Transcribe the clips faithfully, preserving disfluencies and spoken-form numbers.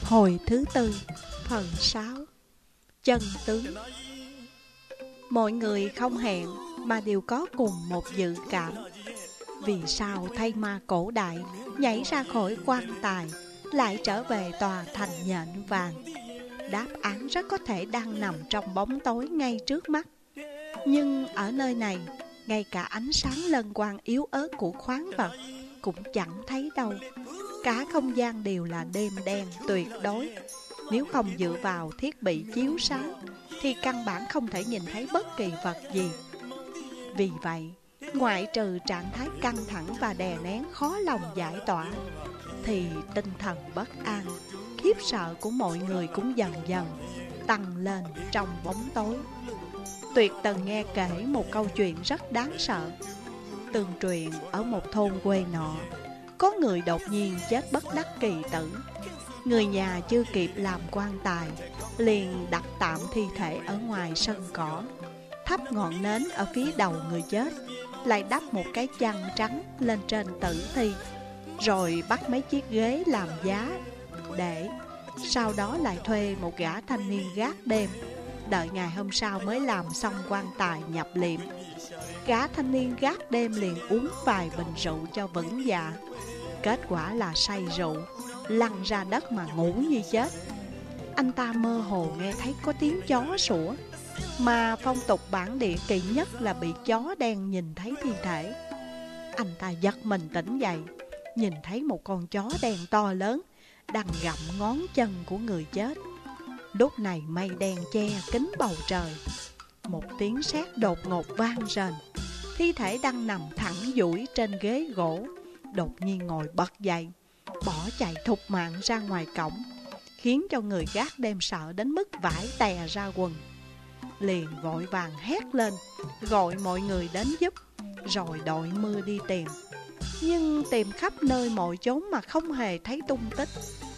Hồi thứ tư, phần sáu. Chân tướng. Mọi người không hẹn mà đều có cùng một dự cảm. Vì sao thay ma cổ đại nhảy ra khỏi quan tài lại trở về tòa thành nhện vàng? Đáp án rất có thể đang nằm trong bóng tối ngay trước mắt. Nhưng ở nơi này, ngay cả ánh sáng lân quang yếu ớt của khoáng vật cũng chẳng thấy đâu. Cả không gian đều là đêm đen tuyệt đối. Nếu không dựa vào thiết bị chiếu sáng thì căn bản không thể nhìn thấy bất kỳ vật gì. Vì vậy, ngoại trừ trạng thái căng thẳng và đè nén khó lòng giải tỏa, thì tinh thần bất an, khiếp sợ của mọi người cũng dần dần tăng lên trong bóng tối. Tuyệt từng nghe kể một câu chuyện rất đáng sợ. Tương truyền ở một thôn quê nọ, có người đột nhiên chết bất đắc kỳ tử. Người nhà chưa kịp làm quan tài, liền đặt tạm thi thể ở ngoài sân cỏ, thắp ngọn nến ở phía đầu người chết, lại đắp một cái chăn trắng lên trên tử thi, rồi bắt mấy chiếc ghế làm giá để sau đó lại thuê một gã thanh niên gác đêm, đợi ngày hôm sau mới làm xong quan tài nhập liệm. Gã thanh niên gác đêm liền uống vài bình rượu cho vững dạ. Kết quả là say rượu, lăn ra đất mà ngủ như chết. Anh ta mơ hồ nghe thấy có tiếng chó sủa, mà phong tục bản địa kỳ nhất là bị chó đen nhìn thấy thi thể. Anh ta giật mình tỉnh dậy, nhìn thấy một con chó đen to lớn đang gặm ngón chân của người chết. Lúc này mây đen che kín bầu trời, một tiếng sét đột ngột vang rền. Thi thể đang nằm thẳng duỗi trên ghế gỗ đột nhiên ngồi bật dậy, bỏ chạy thục mạng ra ngoài cổng, khiến cho người gác đêm sợ đến mức vải tè ra quần. Liền vội vàng hét lên, gọi mọi người đến giúp, rồi đội mưa đi tìm. Nhưng tìm khắp nơi mọi chốn mà không hề thấy tung tích.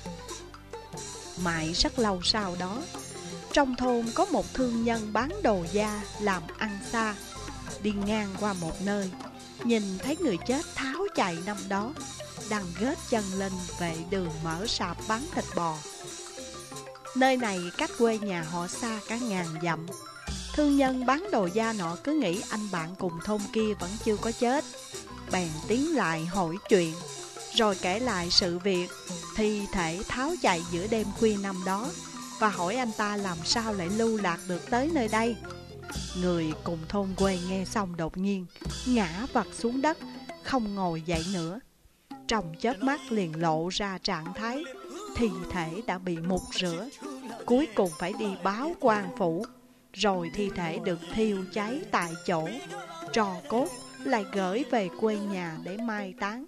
Mãi rất lâu sau đó, trong thôn có một thương nhân bán đồ da làm ăn xa, đi ngang qua một nơi, nhìn thấy người chết tháo chạy năm đó đang gết chân lên vệ đường mở sạp bán thịt bò. Nơi này cách quê nhà họ xa cả ngàn dặm. Thương nhân bán đồ da nọ cứ nghĩ anh bạn cùng thôn kia vẫn chưa có chết, bèn tiến lại hỏi chuyện, rồi kể lại sự việc thi thể tháo chạy giữa đêm khuya năm đó, và hỏi anh ta làm sao lại lưu lạc được tới nơi đây. Người cùng thôn quê nghe xong đột nhiên ngã vật xuống đất, không ngồi dậy nữa. Trong chớp mắt liền lộ ra trạng thái thi thể đã bị mục rửa, cuối cùng phải đi báo quan phủ. Rồi thi thể được thiêu cháy tại chỗ, tro cốt lại gửi về quê nhà để mai táng.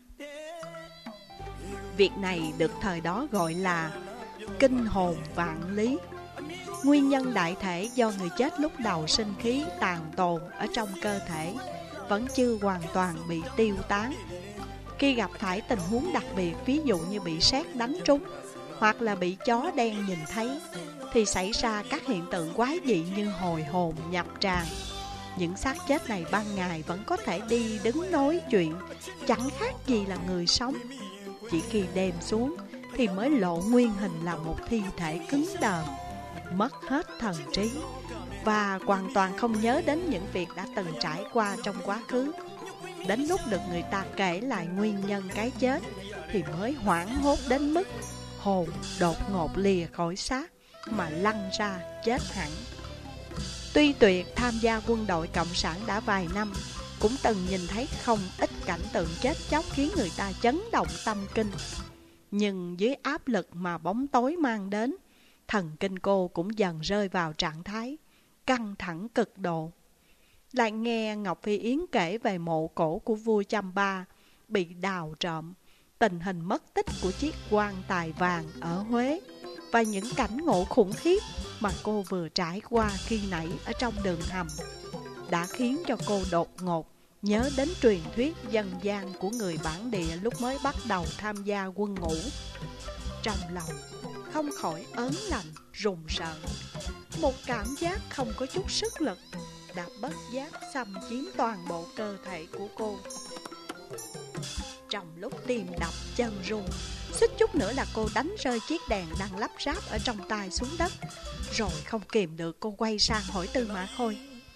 Việc này được thời đó gọi là kinh hồn vạn lý. Nguyên nhân đại thể do người chết lúc đầu sinh khí tàn tồn ở trong cơ thể vẫn chưa hoàn toàn bị tiêu tán. Khi gặp phải tình huống đặc biệt, ví dụ như bị sét đánh trúng hoặc là bị chó đen nhìn thấy, thì xảy ra các hiện tượng quái dị như hồi hồn nhập tràng. Những xác chết này ban ngày vẫn có thể đi đứng nói chuyện, chẳng khác gì là người sống. Chỉ khi đêm xuống thì mới lộ nguyên hình là một thi thể cứng đờ, mất hết thần trí và hoàn toàn không nhớ đến những việc đã từng trải qua trong quá khứ. Đến lúc được người ta kể lại nguyên nhân cái chết thì mới hoảng hốt đến mức hồn đột ngột lìa khỏi xác mà lăn ra chết hẳn. Tuy Tuyệt tham gia quân đội cộng sản đã vài năm, cũng từng nhìn thấy không ít cảnh tượng chết chóc khiến người ta chấn động tâm kinh. Nhưng dưới áp lực mà bóng tối mang đến, thần kinh cô cũng dần rơi vào trạng thái căng thẳng cực độ. Lại nghe Ngọc Phi Yến kể về mộ cổ của vua Chăm Ba bị đào trộm, tình hình mất tích của chiếc quan tài vàng ở Huế, và những cảnh ngộ khủng khiếp mà cô vừa trải qua khi nãy ở trong đường hầm, đã khiến cho cô đột ngột nhớ đến truyền thuyết dân gian của người bản địa lúc mới bắt đầu tham gia quân ngũ. Trong lòng không khỏi ớn lạnh, rùng sợ. Một cảm giác không có chút sức lực đã bất giác xâm chiếm toàn bộ cơ thể của cô. Trong lúc tim đập chân run, Xích chút nữa là cô đánh rơi chiếc đèn đang lắp ráp ở trong tay xuống đất. Rồi không kìm được cô quay sang hỏi Tư Mã Khôi: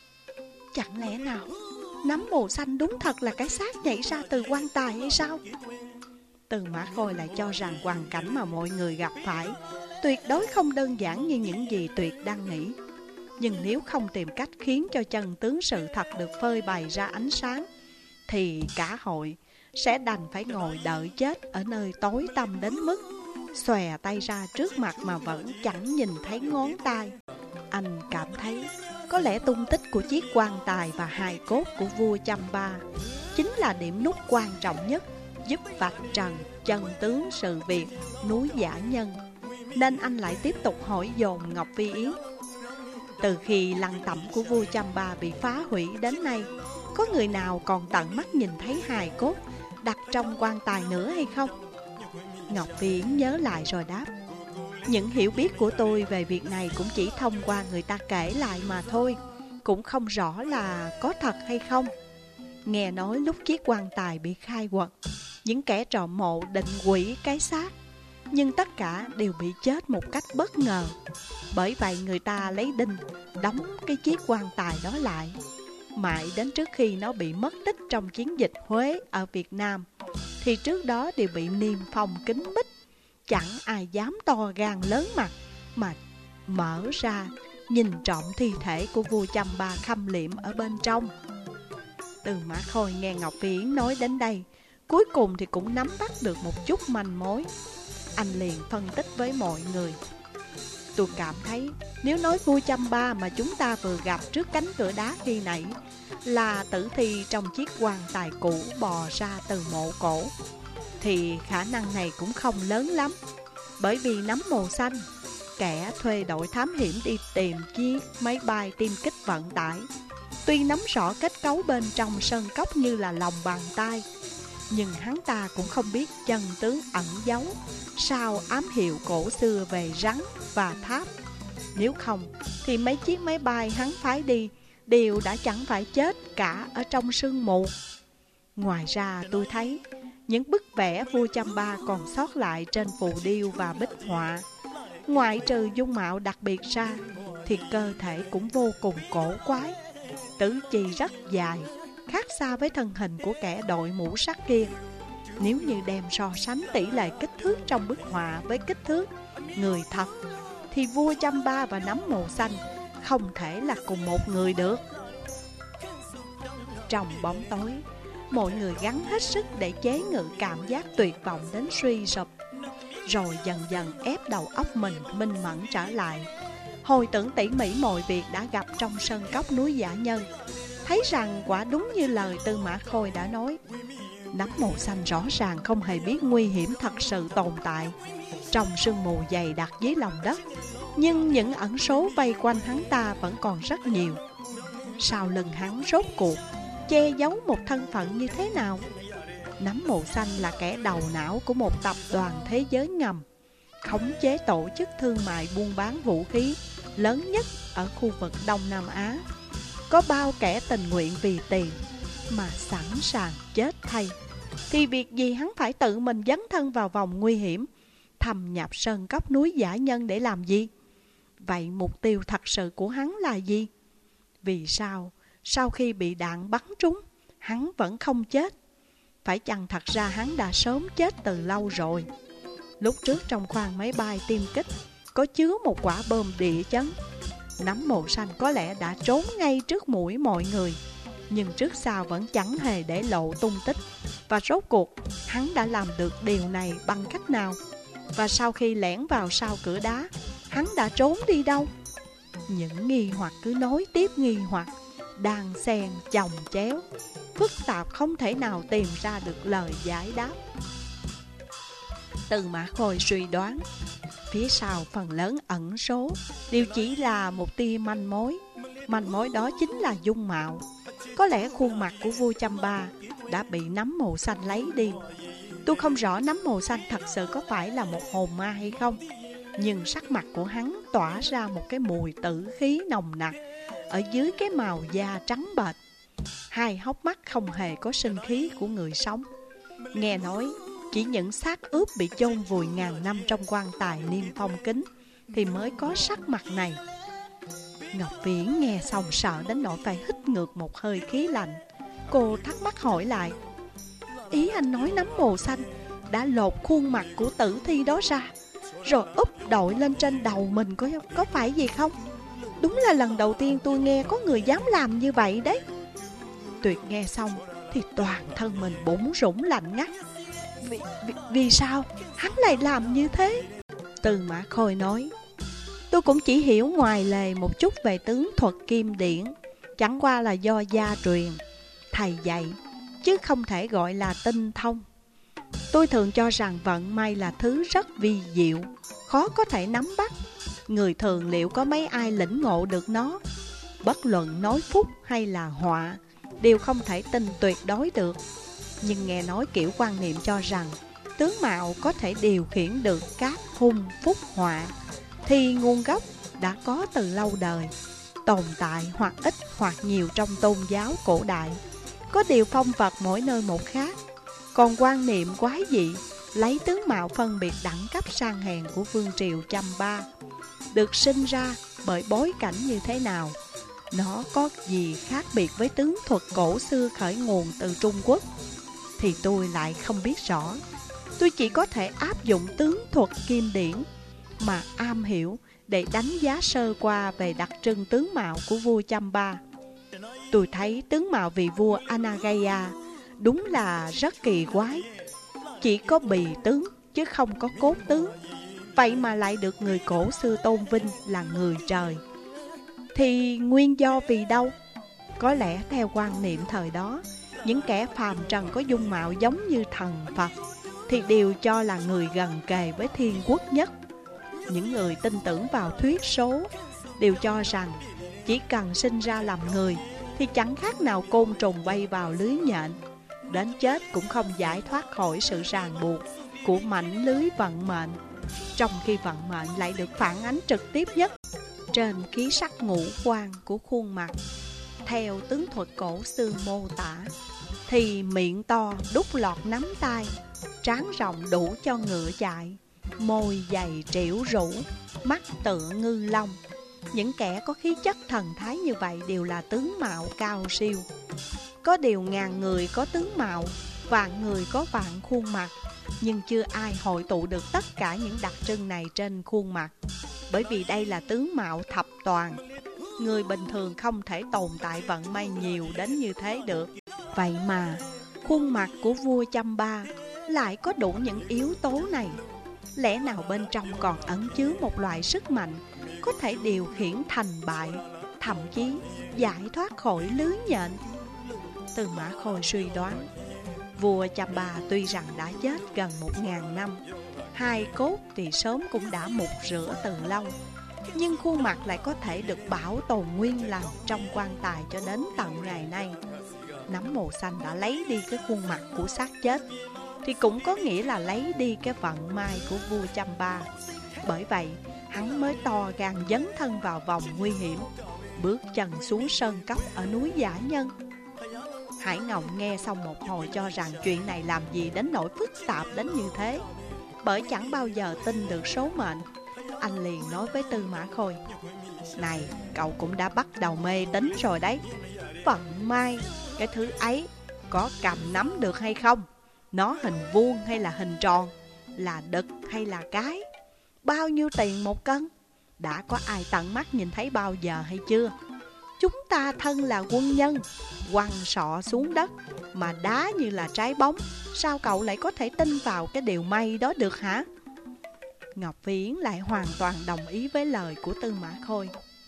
Chẳng lẽ nào nấm màu xanh đúng thật là cái xác nhảy ra từ quan tài hay sao? Tư Mã Khôi lại cho rằng hoàn cảnh mà mọi người gặp phải tuyệt đối không đơn giản như những gì Tuyệt đang nghĩ. Nhưng nếu không tìm cách khiến cho chân tướng sự thật được phơi bày ra ánh sáng, thì cả hội sẽ đành phải ngồi đợi chết ở nơi tối tăm đến mức xòe tay ra trước mặt mà vẫn chẳng nhìn thấy ngón tay. Anh cảm thấy có lẽ tung tích của chiếc quan tài và hài cốt của vua Chăm Ba chính là điểm nút quan trọng nhất giúp vạch trần chân tướng sự việc núi Dã Nhân. Nên anh lại tiếp tục hỏi dồn Ngọc Phi Yến: Từ khi lăng tẩm của vua Chăm Ba bị phá hủy đến nay, có người nào còn tận mắt nhìn thấy hài cốt đặt trong quan tài nữa hay không? Ngọc Phi Yến nhớ lại rồi đáp: Những hiểu biết của tôi về việc này cũng chỉ thông qua người ta kể lại mà thôi, cũng không rõ là có thật hay không. Nghe nói lúc chiếc quan tài bị khai quật, những kẻ trộm mộ định hủy cái xác, nhưng tất cả đều bị chết một cách bất ngờ. Bởi vậy người ta lấy đinh đóng cái chiếc quan tài đó lại, mãi đến trước khi nó bị mất tích trong chiến dịch Huế ở Việt Nam, thì trước đó đều bị niêm phong kín mít. Chẳng ai dám to gan lớn mặt mà mở ra nhìn trộm thi thể của vua Chăm Ba khâm liệm ở bên trong. Tư Mã Khôi nghe Ngọc Phi Yến nói đến đây, cuối cùng thì cũng nắm bắt được một chút manh mối. Anh liền phân tích với mọi người: Tôi cảm thấy nếu nói vua Chăm Ba mà chúng ta vừa gặp trước cánh cửa đá khi nãy là tử thi trong chiếc quan tài cũ bò ra từ mộ cổ, thì khả năng này cũng không lớn lắm. Bởi vì nấm màu xanh, kẻ thuê đội thám hiểm đi tìm chiếc máy bay tiêm kích vận tải, tuy nắm rõ kết cấu bên trong sơn cốc như là lòng bàn tay, nhưng hắn ta cũng không biết chân tướng ẩn giấu sau ám hiệu cổ xưa về rắn và tháp. Nếu không thì mấy chiếc máy bay hắn phái đi đều đã chẳng phải chết cả ở trong sương mù. Ngoài ra tôi thấy những bức vẽ vua Chăm Ba còn sót lại trên phù điêu và bích họa, ngoại trừ dung mạo đặc biệt ra thì cơ thể cũng vô cùng cổ quái. Tứ chi rất dài, khác xa với thân hình của kẻ đội mũ sắt kia. Nếu như đem so sánh tỷ lệ kích thước trong bức họa với kích thước người thật, thì vua Chăm Ba và nấm màu xanh không thể là cùng một người được. Trong bóng tối, mọi người gắng hết sức để chế ngự cảm giác tuyệt vọng đến suy sụp, rồi dần dần ép đầu óc mình minh mẫn trở lại, hồi tưởng tỉ mỉ mọi việc đã gặp trong sân cốc núi Dã Nhân, thấy rằng quả đúng như lời Tư Mã Khôi đã nói. Nấm màu xanh rõ ràng không hề biết nguy hiểm thật sự tồn tại trong sương mù dày đặc dưới lòng đất, nhưng những ẩn số vây quanh hắn ta vẫn còn rất nhiều. Sau lưng hắn rốt cuộc che giấu một thân phận như thế nào? Nấm màu xanh là kẻ đầu não của một tập đoàn thế giới ngầm, khống chế tổ chức thương mại buôn bán vũ khí lớn nhất ở khu vực Đông Nam Á. Có bao kẻ tình nguyện vì tiền mà sẵn sàng chết thay, thì việc gì hắn phải tự mình dấn thân vào vòng nguy hiểm, thâm nhập sơn cốc núi Dã Nhân để làm gì? Vậy mục tiêu thật sự của hắn là gì? Vì sao sau khi bị đạn bắn trúng, hắn vẫn không chết? Phải chăng thật ra hắn đã sớm chết từ lâu rồi? Lúc trước trong khoang máy bay tiêm kích có chứa một quả bom địa chấn. Nấm màu xanh có lẽ đã trốn ngay trước mũi mọi người, nhưng trước sau vẫn chẳng hề để lộ tung tích. Và rốt cuộc hắn đã làm được điều này bằng cách nào? Và sau khi lẻn vào sau cửa đá, hắn đã trốn đi đâu? Những nghi hoặc cứ nối tiếp nghi hoặc, đan xen chồng chéo, phức tạp không thể nào tìm ra được lời giải đáp. Tư Mã Khôi suy đoán phía sau phần lớn ẩn số đều chỉ là một tia manh mối. Manh mối đó chính là dung mạo. Có lẽ khuôn mặt của vua Chăm Ba đã bị nấm màu xanh lấy đi. Tôi không rõ nấm màu xanh thật sự có phải là một hồn ma hay không, nhưng sắc mặt của hắn tỏa ra một cái mùi tử khí nồng nặc ở dưới cái màu da trắng bệch. Hai hốc mắt không hề có sinh khí của người sống. Nghe nói Chỉ những xác ướp bị chôn vùi ngàn năm trong quan tài niêm phong kín thì mới có sắc mặt này. Ngọc Viễn nghe xong sợ đến nỗi phải hít ngược một hơi khí lạnh. Cô thắc mắc hỏi lại: ý anh nói nấm mồ xanh đã lột khuôn mặt của tử thi đó ra, rồi úp đội lên trên đầu mình, có, có phải gì không? Đúng là lần đầu tiên tôi nghe có người dám làm như vậy đấy. Tuyệt nghe xong thì toàn thân mình bủn rủn lạnh ngắt. Vì, vì, vì sao hắn lại làm như thế? Tư Mã Khôi nói: tôi cũng chỉ hiểu ngoài lề một chút về tướng thuật kim điển, chẳng qua là do gia truyền, thầy dạy, chứ không thể gọi là tinh thông. Tôi thường cho rằng vận may là thứ rất vi diệu, khó có thể nắm bắt. Người thường liệu có mấy ai lĩnh ngộ được nó? Bất luận nói phúc hay là họa đều không thể tin tuyệt đối được. Nhưng nghe nói kiểu quan niệm cho rằng tướng mạo có thể điều khiển được các hung phúc họa thì nguồn gốc đã có từ lâu đời, tồn tại hoặc ít hoặc nhiều trong tôn giáo cổ đại. Có điều phong vật mỗi nơi một khác. Còn quan niệm quái dị lấy tướng mạo phân biệt đẳng cấp sang hèn của vương triều Chăm Ba được sinh ra bởi bối cảnh như thế nào? Nó có gì khác biệt với tướng thuật cổ xưa khởi nguồn từ Trung Quốc thì tôi lại không biết rõ. Tôi chỉ có thể áp dụng tướng thuật kim điển mà am hiểu để đánh giá sơ qua về đặc trưng tướng mạo của vua Chăm Ba. Tôi thấy tướng mạo vị vua Anagaya đúng là rất kỳ quái. Chỉ có bì tướng chứ không có cốt tướng, vậy mà lại được người cổ xưa tôn vinh là người trời. Thì nguyên do vì đâu? Có lẽ theo quan niệm thời đó, những kẻ phàm trần có dung mạo giống như thần Phật thì đều cho là người gần kề với thiên quốc nhất. Những người tin tưởng vào thuyết số đều cho rằng chỉ cần sinh ra làm người thì chẳng khác nào côn trùng bay vào lưới nhện, đến chết cũng không giải thoát khỏi sự ràng buộc của mảnh lưới vận mệnh. Trong khi vận mệnh lại được phản ánh trực tiếp nhất trên khí sắc ngũ quan của khuôn mặt. Theo tướng thuật cổ xưa mô tả thì miệng to đút lọt nắm tay, trán rộng đủ cho ngựa chạy, môi dày trĩu rũ, mắt tựa ngư long. Những kẻ có khí chất thần thái như vậy đều là tướng mạo cao siêu. Có điều ngàn người có tướng mạo, vạn người có vạn khuôn mặt, nhưng chưa ai hội tụ được tất cả những đặc trưng này trên khuôn mặt. Bởi vì đây là tướng mạo thập toàn. Người bình thường không thể tồn tại vận may nhiều đến như thế được. Vậy mà khuôn mặt của vua Chăm Ba lại có đủ những yếu tố này. Lẽ nào bên trong còn ẩn chứa một loại sức mạnh có thể điều khiển thành bại, thậm chí giải thoát khỏi lưới nhện? Tư Mã Khôi suy đoán, vua Chăm Ba tuy rằng đã chết gần một ngàn năm, hai cốt thì sớm cũng đã mục rửa từ lâu, nhưng khuôn mặt lại có thể được bảo tồn nguyên lành trong quan tài cho đến tận ngày nay. Nấm mồ xanh đã lấy đi cái khuôn mặt của xác chết thì cũng có nghĩa là lấy đi cái vận may của vua Chăm Ba. Bởi vậy hắn mới to gan dấn thân vào vòng nguy hiểm, bước chân xuống sơn cốc ở núi Dã Nhân. Hải Ngộng nghe xong một hồi cho rằng chuyện này làm gì đến nỗi phức tạp đến như thế, bởi chẳng bao giờ tin được số mệnh. Anh liền nói với Tư Mã Khôi: này, cậu cũng đã bắt đầu mê tín rồi đấy. Vận may, cái thứ ấy có cầm nắm được hay không? Nó hình vuông hay là hình tròn? Là đực hay là cái? Bao nhiêu tiền một cân? Đã có ai tận mắt nhìn thấy bao giờ hay chưa? Chúng ta thân là quân nhân, quăng sọ xuống đất mà đá như là trái bóng, sao cậu lại có thể tin vào cái điều may đó được hả? Ngọc Viễn lại hoàn toàn đồng ý với lời của Tư Mã Khôi.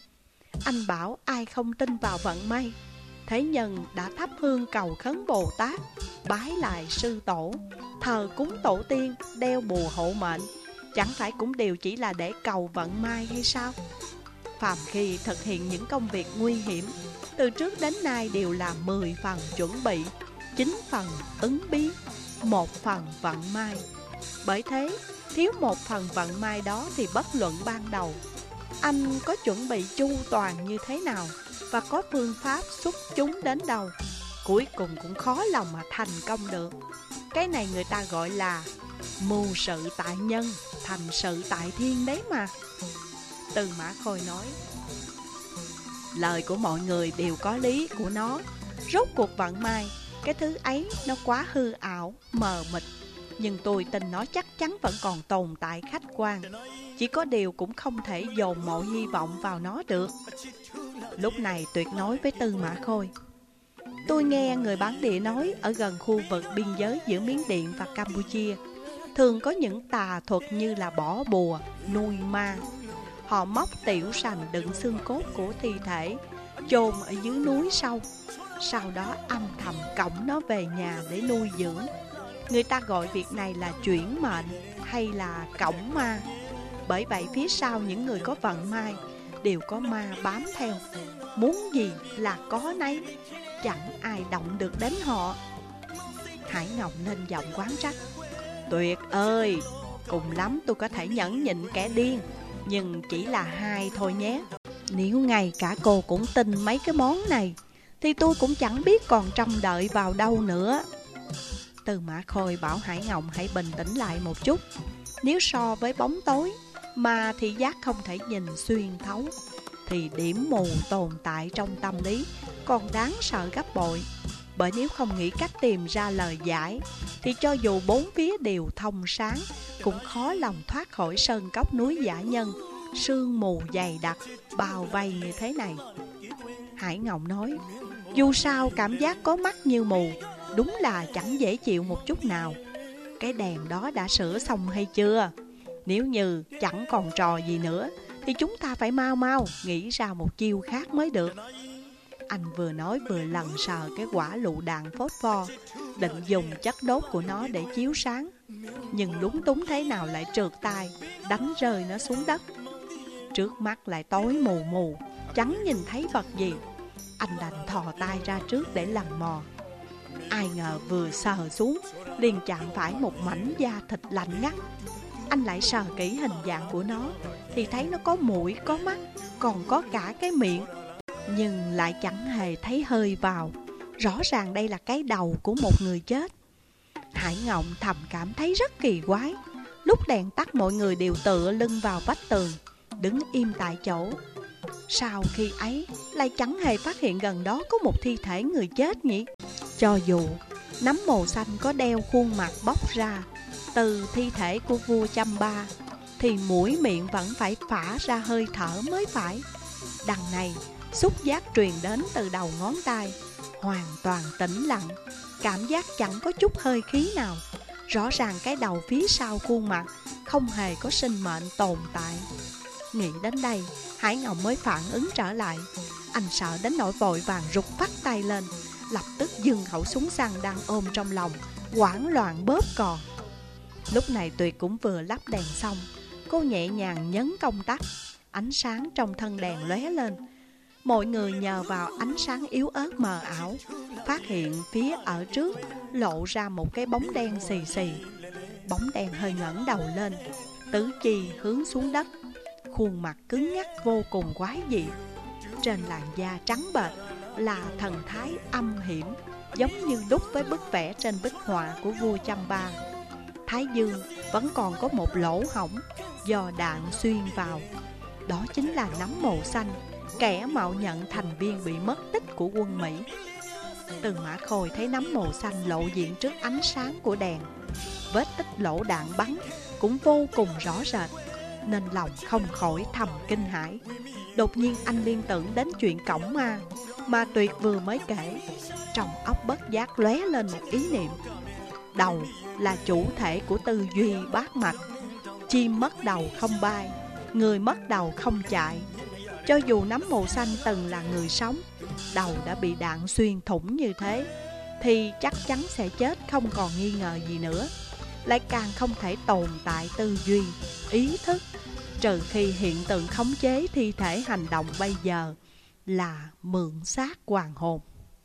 Anh bảo ai không tin vào vận may? Thế nhân đã thắp hương cầu khấn Bồ Tát, bái lại sư tổ, thờ cúng tổ tiên, đeo bùa hộ mệnh, chẳng phải cũng đều chỉ là để cầu vận may hay sao? Phàm khi thực hiện những công việc nguy hiểm, từ trước đến nay đều là mười phần chuẩn bị, chín phần ứng biến, một phần vận may. Bởi thế, thiếu một phần vận may đó thì bất luận ban đầu anh có chuẩn bị chu toàn như thế nào và có phương pháp xuất chúng đến đâu, cuối cùng cũng khó lòng mà thành công được. Cái này người ta gọi là mưu sự tại nhân, thành sự tại thiên đấy mà. Tư Mã Khôi nói, lời của mọi người đều có lý của nó. Rốt cuộc vận may, cái thứ ấy nó quá hư ảo, mờ mịt, nhưng tôi tin nó chắc chắn vẫn còn tồn tại khách quan. Chỉ có điều cũng không thể dồn mọi hy vọng vào nó được. Lúc này Tuyệt nói với Tư Mã Khôi, tôi nghe người bản địa nói ở gần khu vực biên giới giữa Miến Điện và Campuchia thường có những tà thuật như là bỏ bùa, nuôi ma. Họ móc tiểu sành đựng xương cốt của thi thể, chôn ở dưới núi sâu, sau đó âm thầm cõng nó về nhà để nuôi dưỡng. Người ta gọi việc này là chuyển mệnh hay là cõng ma. Bởi vậy phía sau những người có vận may đều có ma bám theo, muốn gì là có nấy, chẳng ai động được đến họ. Hải Ngọc lên giọng quán trách, Tuyệt ơi, cùng lắm tôi có thể nhẫn nhịn kẻ điên, nhưng chỉ là hai thôi nhé. Nếu ngay cả cô cũng tin mấy cái món này thì tôi cũng chẳng biết còn trông đợi vào đâu nữa. Tư Mã Khôi bảo Hải Ngọc hãy bình tĩnh lại một chút. Nếu so với bóng tối mà thị giác không thể nhìn xuyên thấu, thì điểm mù tồn tại trong tâm lý còn đáng sợ gấp bội. Bởi nếu không nghĩ cách tìm ra lời giải, thì cho dù bốn phía đều thông sáng, cũng khó lòng thoát khỏi sơn cốc núi dã nhân, sương mù dày đặc, bao vây như thế này. Hải Ngọc nói, dù sao cảm giác có mắt như mù, đúng là chẳng dễ chịu một chút nào. Cái đèn đó đã sửa xong hay chưa? Nếu như chẳng còn trò gì nữa, thì chúng ta phải mau mau nghĩ ra một chiêu khác mới được. Anh vừa nói vừa lần sờ cái quả lựu đạn phốt pho, định dùng chất đốt của nó để chiếu sáng. Nhưng lúng túng thế nào lại trượt tay, đánh rơi nó xuống đất. Trước mắt lại tối mù mù, chẳng nhìn thấy vật gì. Anh đành thò tay ra trước để lần mò. Ai ngờ vừa sờ xuống, liền chạm phải một mảnh da thịt lạnh ngắt. Anh lại sờ kỹ hình dạng của nó, thì thấy nó có mũi, có mắt, còn có cả cái miệng, nhưng lại chẳng hề thấy hơi vào. Rõ ràng đây là cái đầu của một người chết. Hải Ngọc thầm cảm thấy rất kỳ quái. Lúc đèn tắt mọi người đều tựa lưng vào vách tường, đứng im tại chỗ. Sau khi ấy lại chẳng hề phát hiện gần đó có một thi thể người chết nhỉ? Cho dù nấm màu xanh có đeo khuôn mặt bóc ra từ thi thể của vua Chăm Ba, thì mũi miệng vẫn phải phả ra hơi thở mới phải. Đằng này xúc giác truyền đến từ đầu ngón tay, hoàn toàn tĩnh lặng, cảm giác chẳng có chút hơi khí nào. Rõ ràng cái đầu phía sau khuôn mặt không hề có sinh mệnh tồn tại. Nghĩ đến đây, Hải Ngọc mới phản ứng trở lại. Anh sợ đến nỗi vội vàng rụt phát tay lên, lập tức dừng khẩu súng săn đang ôm trong lòng, hoảng loạn bóp cò. Lúc này Tuyệt cũng vừa lắp đèn xong. Cô nhẹ nhàng nhấn công tắc, ánh sáng trong thân đèn lóe lên. Mọi người nhờ vào ánh sáng yếu ớt mờ ảo, phát hiện phía ở trước lộ ra một cái bóng đen xì xì. Bóng đen hơi ngẩng đầu lên, tứ chi hướng xuống đất, khuôn mặt cứng ngắc vô cùng quái dị. Trên làn da trắng bệch là thần thái âm hiểm, giống như đúc với bức vẽ trên bích họa của vua Chăm Ba. Thái dương vẫn còn có một lỗ hổng do đạn xuyên vào. Đó chính là nấm màu xanh, kẻ mạo nhận thành viên bị mất tích của quân Mỹ. Tư Mã Khôi thấy nấm màu xanh lộ diện trước ánh sáng của đèn. Vết tích lỗ đạn bắn cũng vô cùng rõ rệt, nên lòng không khỏi thầm kinh hãi. Đột nhiên anh liên tưởng đến chuyện cõng ma mà Tuyệt vừa mới kể. Trong óc bất giác lóe lên một ý niệm. Đầu là chủ thể của tư duy bát mạch. Chim mất đầu không bay, người mất đầu không chạy. Cho dù nấm màu xanh từng là người sống, đầu đã bị đạn xuyên thủng như thế, thì chắc chắn sẽ chết không còn nghi ngờ gì nữa. Lại càng không thể tồn tại tư duy, ý thức, trừ khi hiện tượng khống chế thi thể hành động bây giờ là mượn xác hoàn hồn.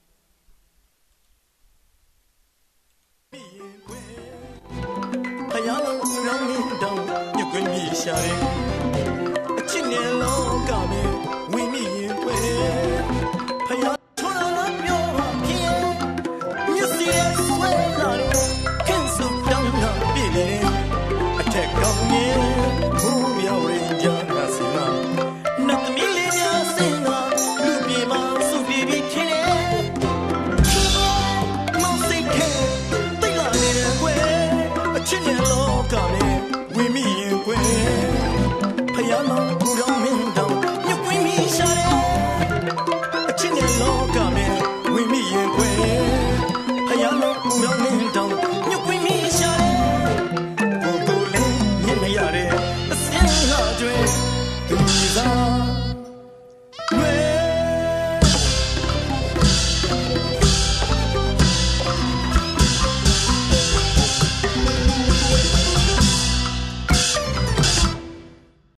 海洋让你等，有个你笑脸，今年老高明。